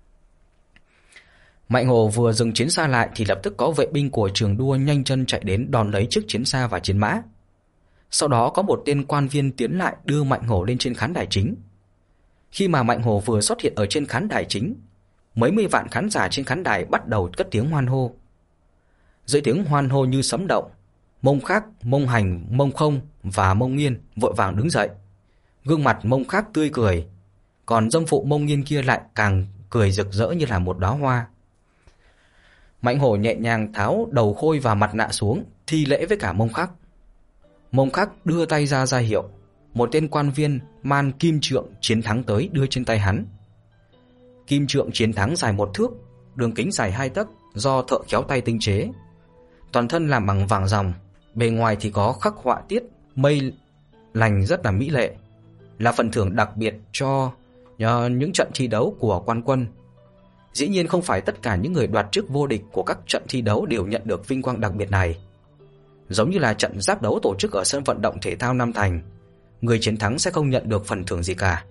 Mạnh Hổ vừa dừng chiến xa lại thì lập tức có vệ binh của trường đua nhanh chân chạy đến đón lấy chiếc chiến xa và chiến mã. Sau đó có một tên quan viên tiến lại đưa Mạnh Hổ lên trên khán đài chính. Khi mà Mạnh Hổ vừa xuất hiện ở trên khán đài chính, mấy mươi vạn khán giả trên khán đài bắt đầu cất tiếng hoan hô. Dưới tiếng hoan hô như sấm động, Mông Khắc, Mông Hành, Mông Không và Mông Nghiên vội vàng đứng dậy. Gương mặt Mông Khắc tươi cười, còn dâm phụ Mông Nghiên kia lại càng cười rực rỡ như là một đóa hoa. Mạnh Hổ nhẹ nhàng tháo đầu khôi và mặt nạ xuống, thi lễ với cả Mông Khắc. Mông Khắc đưa tay ra ra hiệu, một tên quan viên man kim trượng chiến thắng tới đưa trên tay hắn. Kim trượng chiến thắng dài một thước, đường kính dài hai tấc, do thợ khéo tay tinh chế. Toàn thân làm bằng vàng ròng, bề ngoài thì có khắc họa tiết mây lành rất là mỹ lệ, là phần thưởng đặc biệt cho những trận thi đấu của quan quân. Dĩ nhiên không phải tất cả những người đoạt chức vô địch của các trận thi đấu đều nhận được vinh quang đặc biệt này. Giống như là trận giáp đấu tổ chức ở sân vận động thể thao Nam Thành, người chiến thắng sẽ không nhận được phần thưởng gì cả.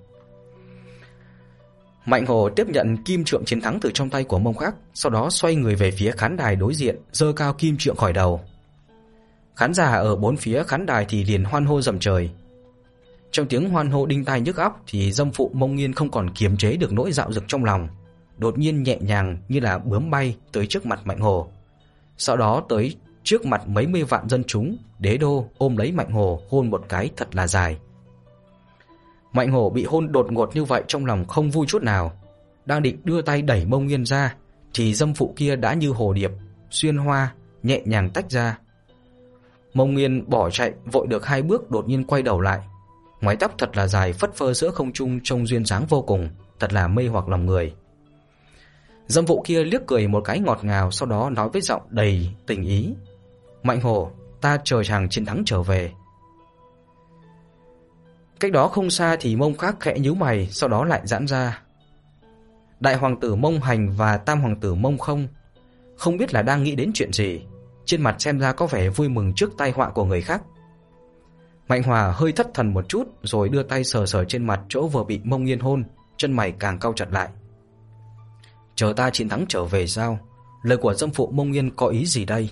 Mạnh Hổ tiếp nhận kim trượng chiến thắng từ trong tay của Mông Khắc, sau đó xoay người về phía khán đài đối diện, giơ cao kim trượng khỏi đầu. Khán giả ở bốn phía khán đài thì liền hoan hô rầm trời. Trong tiếng hoan hô đinh tai nhức óc thì dâm phụ Mông Nghiên không còn kiềm chế được nỗi dạo dực trong lòng, đột nhiên nhẹ nhàng như là bướm bay tới trước mặt Mạnh Hổ. Sau đó tới trước mặt mấy mươi vạn dân chúng, đế đô ôm lấy Mạnh Hổ hôn một cái thật là dài. Mạnh Hổ bị hôn đột ngột như vậy trong lòng không vui chút nào, đang định đưa tay đẩy Mông Nghiên ra thì dâm phụ kia đã như hồ điệp xuyên hoa nhẹ nhàng tách ra. Mông Nghiên bỏ chạy vội được hai bước đột nhiên quay đầu lại, mái tóc thật là dài phất phơ giữa không trung trông duyên dáng vô cùng, thật là mê hoặc lòng người. Dâm phụ kia liếc cười một cái ngọt ngào, sau đó nói với giọng đầy tình ý: "Mạnh Hổ, ta chờ chàng chiến thắng trở về." Cách đó không xa thì Mông Khắc khẽ nhíu mày, sau đó lại giãn ra. Đại hoàng tử Mông Hành và tam hoàng tử Mông Không không biết là đang nghĩ đến chuyện gì, trên mặt xem ra có vẻ vui mừng trước tai họa của người khác. Mạnh Hòa hơi thất thần một chút rồi đưa tay sờ sờ trên mặt chỗ vừa bị Mông Nghiên hôn, chân mày càng cau chặt lại. Chờ ta chiến thắng trở về sao? Lời của dâm phụ Mông Nghiên có ý gì đây?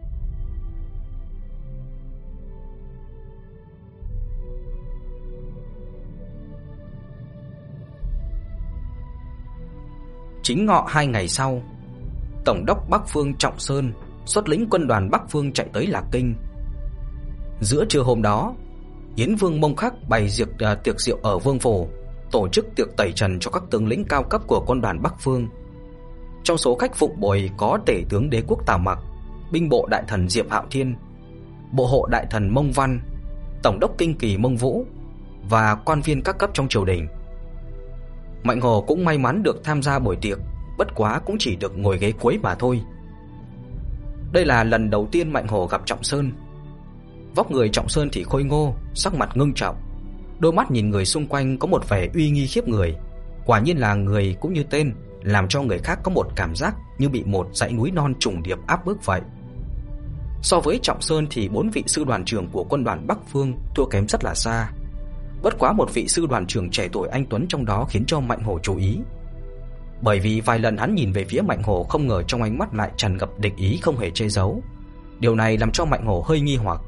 Chính ngọ hai ngày sau, Tổng đốc Bắc Phương Trọng Sơn xuất lĩnh quân đoàn Bắc Phương chạy tới Lạc Kinh. Giữa trưa hôm đó, Yến Vương Mông Khắc bày tiệc uh, tiệc rượu ở Vương phủ, tổ chức tiệc tẩy trần cho các tướng lĩnh cao cấp của quân đoàn Bắc Phương. Trong số khách phụng bồi có tể tướng đế quốc Tào Mặc, binh bộ đại thần Diệp Hạo Thiên, bộ hộ đại thần Mông Văn, tổng đốc kinh kỳ Mông Vũ và quan viên các cấp trong triều đình. Mạnh Hổ cũng may mắn được tham gia buổi tiệc, bất quá cũng chỉ được ngồi ghế cuối mà thôi. Đây là lần đầu tiên Mạnh Hổ gặp Trọng Sơn. Vóc người Trọng Sơn thì khôi ngô, sắc mặt ngưng trọng, đôi mắt nhìn người xung quanh có một vẻ uy nghi khiếp người. Quả nhiên là người cũng như tên, làm cho người khác có một cảm giác như bị một dãy núi non trùng điệp áp bức vậy. So với Trọng Sơn thì bốn vị sư đoàn trưởng của quân đoàn Bắc Phương thua kém rất là xa. Bất quá một vị sư đoàn trưởng trẻ tuổi anh tuấn trong đó khiến cho Mạnh Hổ chú ý. Bởi vì vài lần hắn nhìn về phía Mạnh Hổ, không ngờ trong ánh mắt lại tràn ngập địch ý không hề che giấu. Điều này làm cho Mạnh Hổ hơi nghi hoặc.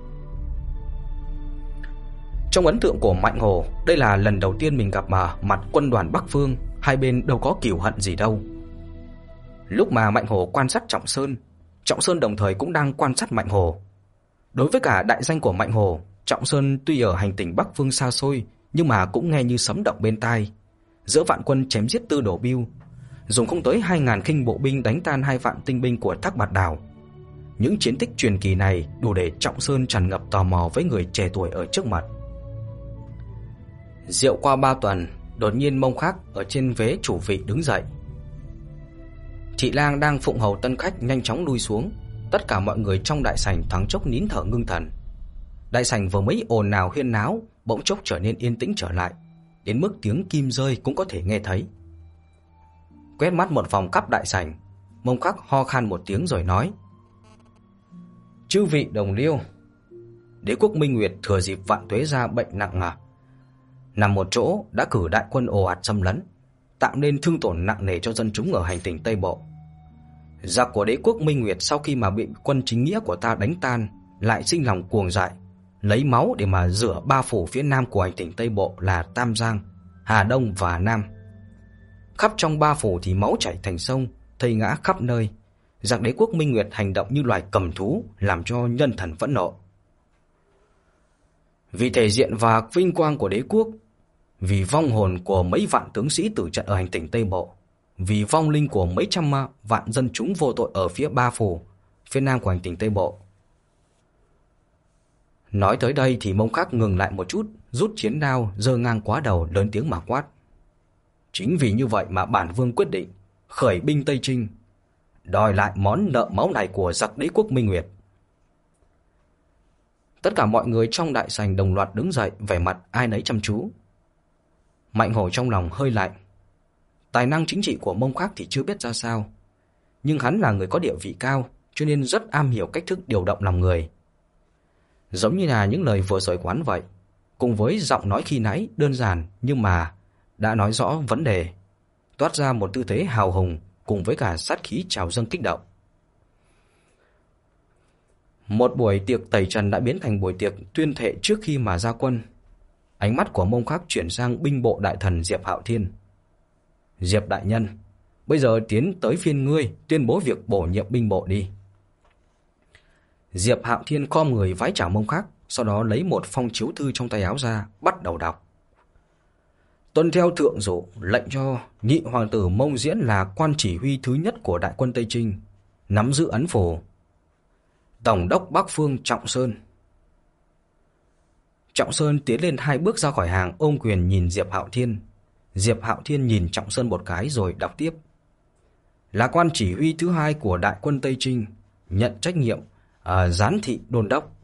Trong ấn tượng của Mạnh Hổ, đây là lần đầu tiên mình gặp mà mặt quân đoàn Bắc Phương, hai bên đâu có cừu hận gì đâu. Lúc mà Mạnh Hổ quan sát Trọng Sơn Trọng Sơn đồng thời cũng đang quan sát Mạnh Hổ. Đối với cả đại danh của Mạnh Hổ, Trọng Sơn tuy ở hành tinh Bắc Phương xa xôi nhưng mà cũng nghe như sấm động bên tai. Giữa vạn quân chém giết Tư Đồ Bưu, dùng không tới hai ngàn khinh bộ binh đánh tan hai vạn tinh binh của Thác Bạt Đảo. Những chiến tích truyền kỳ này đủ để Trọng Sơn tràn ngập tò mò với người trẻ tuổi ở trước mặt. Rượu qua ba tuần, đột nhiên Mông Khắc ở trên vế chủ vị đứng dậy. Thị lang đang phụng hầu tân khách nhanh chóng lui xuống, tất cả mọi người trong đại sảnh thoáng chốc nín thở ngưng thần. Đại sảnh vừa mới ồn ào huyên náo, bỗng chốc trở nên yên tĩnh trở lại, đến mức tiếng kim rơi cũng có thể nghe thấy. Quét mắt một vòng khắp đại sảnh, Mông Khắc ho khan một tiếng rồi nói: "Chư vị đồng liêu, đế quốc Minh Nguyệt thừa dịp Vạn Tuế ra bệnh nặng à, nằm một chỗ đã cử đại quân ồ ạt xâm lấn, tạo nên thương tổn nặng nề cho dân chúng ở hành tinh Tây Bộ. Giặc của đế quốc Minh Nguyệt sau khi mà bị quân chính nghĩa của ta đánh tan, lại sinh lòng cuồng dại, lấy máu để mà rửa ba phủ phía nam của hành tinh Tây Bộ là Tam Giang, Hà Đông và Hà Nam. Khắp trong ba phủ thì máu chảy thành sông, thây ngã khắp nơi. Giặc đế quốc Minh Nguyệt hành động như loài cầm thú, làm cho nhân thần phẫn nộ. Vì thể diện và vinh quang của đế quốc, vì vong hồn của mấy vạn tướng sĩ tử trận ở hành tinh Tây Bộ, vì vong linh của mấy trăm vạn dân chúng vô tội ở phía ba phủ, phía nam của hành tinh Tây Bộ." Nói tới đây thì Mông Khắc ngừng lại một chút, rút chiến đao giơ ngang quá đầu, lớn tiếng mà quát: "Chính vì như vậy mà bản vương quyết định khởi binh Tây Trinh, đòi lại món nợ máu này của giặc đế quốc Minh Nguyệt." Tất cả mọi người trong đại sảnh đồng loạt đứng dậy, vẻ mặt ai nấy chăm chú. Mạnh Hổ trong lòng hơi lạnh. Tài năng chính trị của Mông Khắc thì chưa biết ra sao, nhưng hắn là người có địa vị cao, cho nên rất am hiểu cách thức điều động lòng người. Giống như là những lời vừa rồi của hắn vậy, cùng với giọng nói khi nãy đơn giản nhưng mà đã nói rõ vấn đề, toát ra một tư thế hào hùng cùng với cả sát khí trào dâng kích động. Một buổi tiệc tẩy trần đã biến thành buổi tiệc tuyên thệ trước khi mà ra quân. Ánh mắt của Mông Khắc chuyển sang binh bộ đại thần Diệp Hạo Thiên. "Diệp đại nhân, bây giờ tiến tới phiên ngươi tuyên bố việc bổ nhiệm binh bộ đi." Diệp Hạo Thiên khom người vái chào Mông Khắc, sau đó lấy một phong chiếu thư trong tay áo ra, bắt đầu đọc. "Tuân theo thượng dụ, lệnh cho nhị hoàng tử Mông Diễn là quan chỉ huy thứ nhất của đại quân Tây Trinh, nắm giữ ấn phủ. Tổng đốc Bắc Phương Trọng Sơn." Trọng Sơn tiến lên hai bước ra khỏi hàng, ôm quyền nhìn Diệp Hạo Thiên. Diệp Hạo Thiên nhìn Trọng Sơn một cái rồi đọc tiếp: "Là quan chỉ huy thứ hai của đại quân Tây Trinh, nhận trách nhiệm à, giám thị đôn đốc."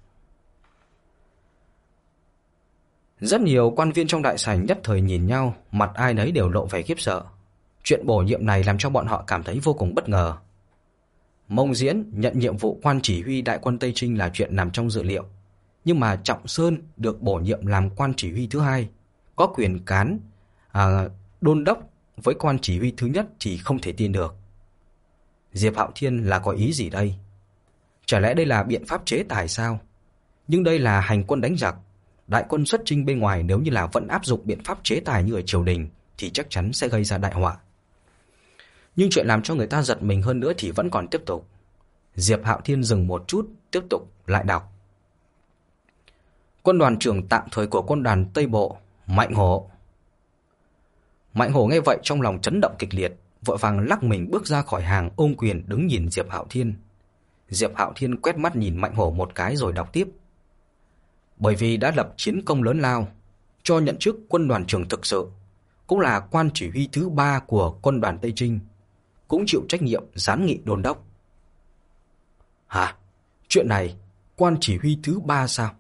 Rất nhiều quan viên trong đại sảnh nhất thời nhìn nhau, mặt ai nấy đều lộ vẻ khiếp sợ. Chuyện bổ nhiệm này làm cho bọn họ cảm thấy vô cùng bất ngờ. Mông Diễn nhận nhiệm vụ quan chỉ huy đại quân Tây Trinh là chuyện nằm trong dự liệu, nhưng mà Trọng Sơn được bổ nhiệm làm quan chỉ huy thứ hai, có quyền cán à, đôn đốc với quan chỉ huy thứ nhất thì không thể tin được. Diệp Hạo Thiên là có ý gì đây? Chả lẽ đây là biện pháp chế tài sao? Nhưng đây là hành quân đánh giặc, đại quân xuất chinh bên ngoài, nếu như là vẫn áp dụng biện pháp chế tài như ở triều đình thì chắc chắn sẽ gây ra đại họa. Nhưng chuyện làm cho người ta giật mình hơn nữa thì vẫn còn tiếp tục. Diệp Hạo Thiên dừng một chút, tiếp tục lại đọc: "Quân đoàn trưởng tạm thời của quân đoàn Tây Bộ, Mạnh Hổ." Mạnh Hổ nghe vậy trong lòng chấn động kịch liệt, vội vàng lắc mình bước ra khỏi hàng, ôm quyền đứng nhìn Diệp Hạo Thiên. Diệp Hạo Thiên quét mắt nhìn Mạnh Hổ một cái rồi đọc tiếp: "Bởi vì đã lập chiến công lớn lao, cho nhận chức quân đoàn trưởng thực sự, cũng là quan chỉ huy thứ ba của quân đoàn Tây Trinh, cũng chịu trách nhiệm giám nghị đôn đốc." Hả? Chuyện này quan chỉ huy thứ ba sao?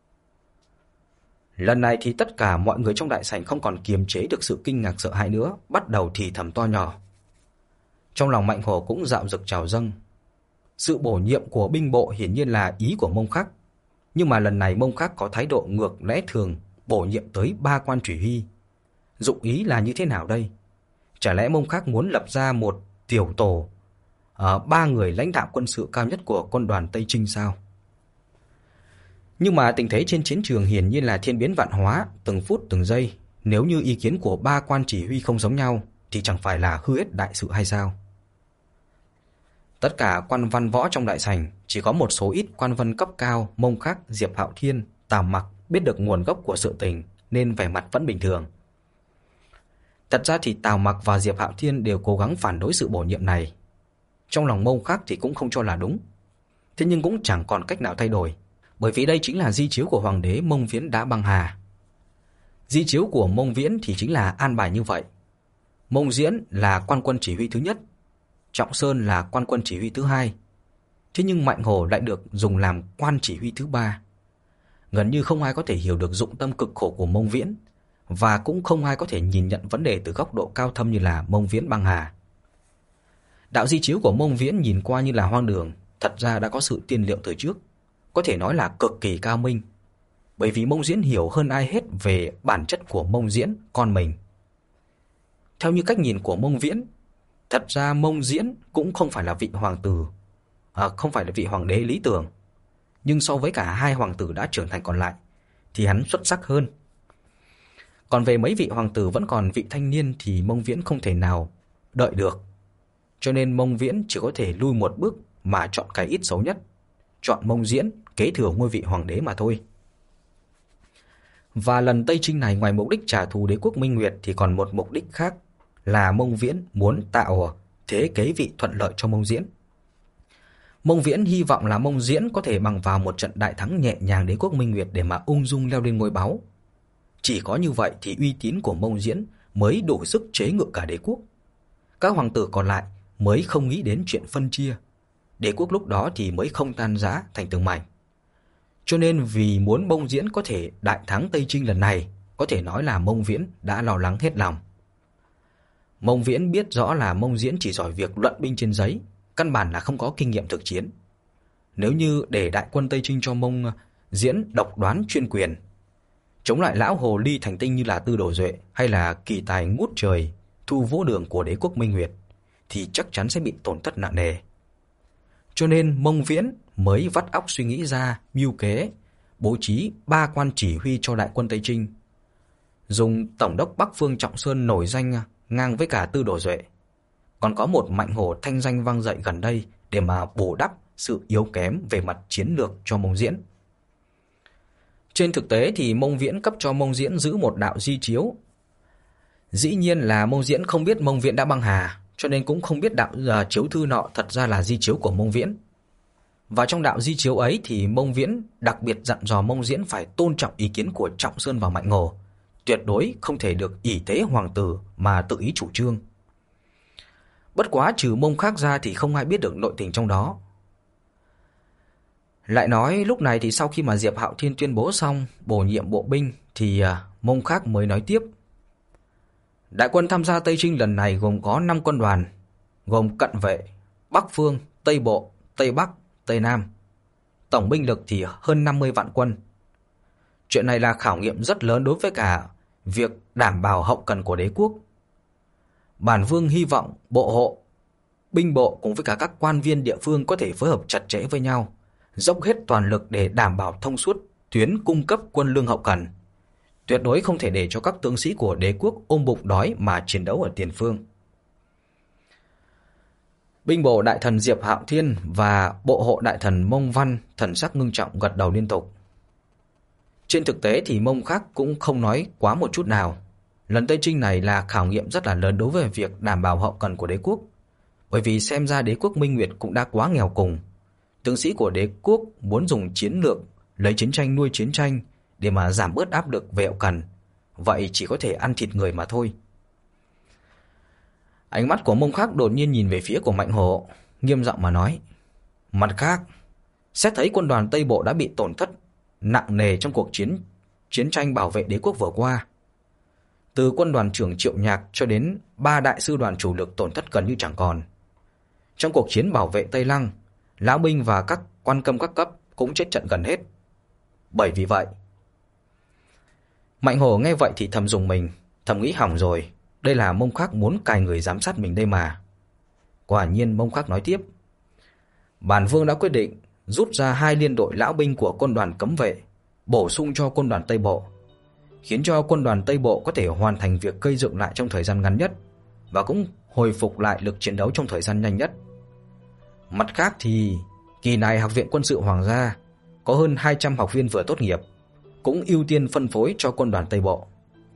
Lần này thì tất cả mọi người trong đại sảnh không còn kiềm chế được sự kinh ngạc sợ hãi nữa, bắt đầu thì thầm to nhỏ. Trong lòng Mạnh Hổ cũng dạo dực trào dâng. Sự bổ nhiệm của binh bộ hiển nhiên là ý của Mông Khắc, nhưng mà lần này Mông Khắc có thái độ ngược lẽ thường, bổ nhiệm tới ba quan chỉ huy. Dụng ý là như thế nào đây? Chả lẽ Mông Khắc muốn lập ra một tiểu tổ, à, ba người lãnh đạo quân sự cao nhất của quân đoàn Tây Trinh sao? Nhưng mà tình thế trên chiến trường hiển nhiên là thiên biến vạn hóa, từng phút từng giây. Nếu như ý kiến của ba quan chỉ huy không giống nhau thì chẳng phải là hư hết đại sự hay sao? Tất cả quan văn võ trong đại sảnh, chỉ có một số ít quan văn cấp cao Mông Khắc, Diệp Hạo Thiên, Tào Mặc biết được nguồn gốc của sự tình nên vẻ mặt vẫn bình thường. Thật ra thì Tào Mặc và Diệp Hạo Thiên đều cố gắng phản đối sự bổ nhiệm này. Trong lòng Mông Khắc thì cũng không cho là đúng, thế nhưng cũng chẳng còn cách nào thay đổi, bởi vì đây chính là di chiếu của hoàng đế Mông Viễn đã băng hà. Di chiếu của Mông Viễn thì chính là an bài như vậy. Mông Diễn là quan quân chỉ huy thứ nhất, Trọng Sơn là quan quân chỉ huy thứ hai. Thế nhưng Mạnh Hổ lại được dùng làm quan chỉ huy thứ ba. Gần như không ai có thể hiểu được dụng tâm cực khổ của Mông Viễn, và cũng không ai có thể nhìn nhận vấn đề từ góc độ cao thâm như là Mông Viễn băng hà. Đạo di chiếu của Mông Viễn nhìn qua như là hoang đường, thật ra đã có sự tiên liệu từ trước, có thể nói là cực kỳ cao minh. Bởi vì Mông Diễn hiểu hơn ai hết về bản chất của Mông Diễn, con mình. Theo như cách nhìn của Mông Viễn, thật ra Mông Diễn cũng không phải là vị hoàng tử, à, không phải là vị hoàng đế lý tưởng. Nhưng so với cả hai hoàng tử đã trưởng thành còn lại, thì hắn xuất sắc hơn. Còn về mấy vị hoàng tử vẫn còn vị thanh niên thì Mông Viễn không thể nào đợi được. Cho nên Mông Viễn chỉ có thể lui một bước mà chọn cái ít xấu nhất, chọn Mông Diễn kế thừa ngôi vị hoàng đế mà thôi. Và lần Tây Trinh này ngoài mục đích trả thù đế quốc Minh Nguyệt thì còn một mục đích khác, là Mông Viễn muốn tạo thế kế vị thuận lợi cho Mông Diễn. Mông Viễn hy vọng là Mông Diễn có thể bằng vào một trận đại thắng nhẹ nhàng đế quốc Minh Nguyệt để mà ung dung leo lên ngôi báu. Chỉ có như vậy thì uy tín của Mông Diễn mới đủ sức chế ngự cả đế quốc. Các hoàng tử còn lại mới không nghĩ đến chuyện phân chia. Đế quốc lúc đó thì mới không tan rã thành từng mảnh. Cho nên vì muốn Mông Diễn có thể đại thắng Tây Trinh lần này, có thể nói là Mông Viễn đã lo lắng hết lòng. Mông Viễn biết rõ là Mông Diễn chỉ giỏi việc luận binh trên giấy, căn bản là không có kinh nghiệm thực chiến. Nếu như để đại quân Tây Trinh cho Mông Diễn độc đoán chuyên quyền, chống lại lão hồ ly thành tinh như là Tư Đồ Duệ hay là kỳ tài ngút trời Thu Vô Đường của đế quốc Minh Nguyệt, thì chắc chắn sẽ bị tổn thất nặng nề. Cho nên Mông Viễn mới vắt óc suy nghĩ ra mưu kế, bố trí ba quan chỉ huy cho đại quân Tây Trinh, dùng tổng đốc Bắc Phương Trọng Sơn nổi danh ngang với cả Tư Đồ Duệ, còn có một Mạnh Hổ thanh danh vang dậy gần đây để mà bù đắp sự yếu kém về mặt chiến lược cho Mông Diễn. Trên thực tế thì Mông Viễn cấp cho Mông Diễn giữ một đạo di chiếu. Dĩ nhiên là Mông Diễn không biết Mông Viễn đã băng hà, cho nên cũng không biết đạo uh, chiếu thư nọ thật ra là di chiếu của Mông Viễn. Và trong đạo di chiếu ấy thì Mông Viễn đặc biệt dặn dò Mông Diễn phải tôn trọng ý kiến của Trọng Sơn và Mạnh Hổ, tuyệt đối không thể được ỷ thế hoàng tử mà tự ý chủ trương. Bất quá trừ Mông Khắc ra thì không ai biết được nội tình trong đó. Lại nói lúc này thì sau khi mà Diệp Hạo Thiên tuyên bố xong bổ nhiệm bộ binh thì uh, Mông Khắc mới nói tiếp. Đại quân tham gia Tây Trinh lần này gồm có năm quân đoàn, gồm cận vệ, Bắc Phương, Tây Bộ, Tây Bắc, Tây Nam. Tổng binh lực thì hơn năm mươi vạn quân. Chuyện này là khảo nghiệm rất lớn đối với cả việc đảm bảo hậu cần của đế quốc. Bản Vương hy vọng bộ hộ, binh bộ cùng với cả các quan viên địa phương có thể phối hợp chặt chẽ với nhau, dốc hết toàn lực để đảm bảo thông suốt tuyến cung cấp quân lương hậu cần. Tuyệt đối không thể để cho các tướng sĩ của đế quốc ôm bụng đói mà chiến đấu ở tiền phương. Binh bộ đại thần Diệp Hạo Thiên và bộ hộ đại thần Mông Văn thần sắc ngưng trọng gật đầu liên tục. Trên thực tế thì Mông Khắc cũng không nói quá một chút nào. Lần Tây Trinh này là khảo nghiệm rất là lớn đối với việc đảm bảo hậu cần của đế quốc. Bởi vì xem ra đế quốc Minh Nguyệt cũng đã quá nghèo cùng. Tướng sĩ của đế quốc muốn dùng chiến lược lấy chiến tranh nuôi chiến tranh để mà giảm bớt áp lực về hậu cần, vậy chỉ có thể ăn thịt người mà thôi. Ánh mắt của Mông Khắc đột nhiên nhìn về phía của Mạnh Hổ, nghiêm giọng mà nói. Mặt khác, xét thấy quân đoàn Tây Bộ đã bị tổn thất nặng nề trong cuộc chiến chiến tranh bảo vệ đế quốc vừa qua. Từ quân đoàn trưởng Triệu Nhạc cho đến ba đại sư đoàn chủ lực tổn thất gần như chẳng còn. Trong cuộc chiến bảo vệ Tây Lăng, lão binh và các quan câm các cấp cũng chết trận gần hết. Bởi vì vậy, Mạnh Hổ nghe vậy thì thầm dùng mình, thầm nghĩ hỏng rồi, đây là Mông Khắc muốn cài người giám sát mình đây mà. Quả nhiên Mông Khắc nói tiếp. Bản Vương đã quyết định rút ra hai liên đội lão binh của quân đoàn cấm vệ, bổ sung cho quân đoàn Tây Bộ, khiến cho quân đoàn Tây Bộ có thể hoàn thành việc gây dựng lại trong thời gian ngắn nhất và cũng hồi phục lại lực chiến đấu trong thời gian nhanh nhất. Mặt khác thì kỳ này Học viện Quân sự Hoàng gia có hơn hai trăm học viên vừa tốt nghiệp, cũng ưu tiên phân phối cho quân đoàn Tây Bộ.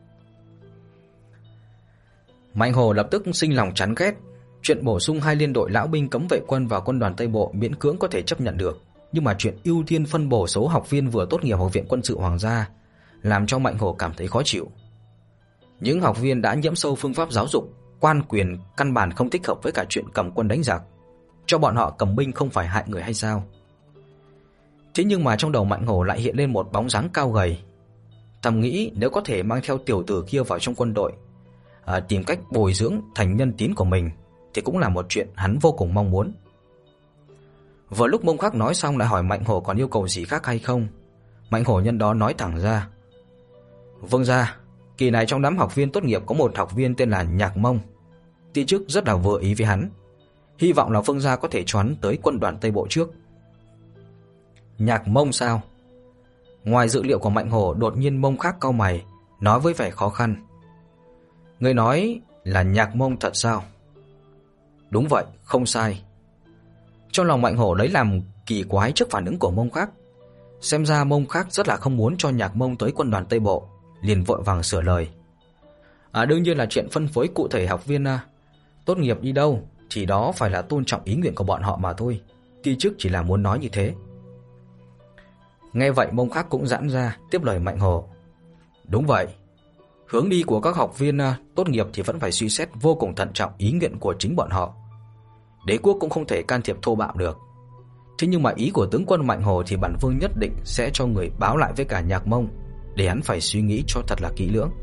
Mạnh Hổ lập tức sinh lòng chán ghét. Chuyện bổ sung hai liên đội lão binh cấm vệ quân vào quân đoàn Tây Bộ miễn cưỡng có thể chấp nhận được, nhưng mà chuyện ưu tiên phân bổ số học viên vừa tốt nghiệp Học viện Quân sự Hoàng gia làm cho Mạnh Hổ cảm thấy khó chịu. Những học viên đã nhiễm sâu phương pháp giáo dục quan quyền căn bản không thích hợp với cả chuyện cầm quân đánh giặc, cho bọn họ cầm binh không phải hại người hay sao? Thế nhưng mà trong đầu Mạnh Hổ lại hiện lên một bóng dáng cao gầy. Thầm nghĩ nếu có thể mang theo tiểu tử kia vào trong quân đội, à, tìm cách bồi dưỡng thành nhân tín của mình thì cũng là một chuyện hắn vô cùng mong muốn. Vừa lúc Mông Khắc nói xong lại hỏi Mạnh Hổ còn yêu cầu gì khác hay không. Mạnh Hổ nhân đó nói thẳng ra: "Vâng gia, kỳ này trong đám học viên tốt nghiệp có một học viên tên là Nhạc Mông. Ti chức rất là vừa ý với hắn, hy vọng là Vương gia có thể cho hắn tới quân đoàn Tây Bộ trước." Nhạc Mông sao? Ngoài dự liệu của Mạnh Hổ, đột nhiên Mông Khắc cau mày, nói với vẻ khó khăn: "Ngươi nói là Nhạc Mông thật sao?" "Đúng vậy, không sai." Trong lòng Mạnh Hổ lấy làm kỳ quái trước phản ứng của Mông Khắc. Xem ra Mông Khắc rất là không muốn cho Nhạc Mông tới quân đoàn Tây Bộ, liền vội vàng sửa lời: "À đương nhiên là chuyện phân phối cụ thể học viên à, tốt nghiệp đi đâu thì đó phải là tôn trọng ý nguyện của bọn họ mà thôi. Ti chức chỉ là muốn nói như thế." Nghe vậy Mông Khắc cũng giãn ra, tiếp lời Mạnh Hổ: "Đúng vậy, hướng đi của các học viên tốt nghiệp thì vẫn phải suy xét vô cùng thận trọng ý nguyện của chính bọn họ. Đế quốc cũng không thể can thiệp thô bạo được. Thế nhưng mà ý của tướng quân Mạnh Hổ thì bản vương nhất định sẽ cho người báo lại với cả Nhạc Mông, để hắn phải suy nghĩ cho thật là kỹ lưỡng."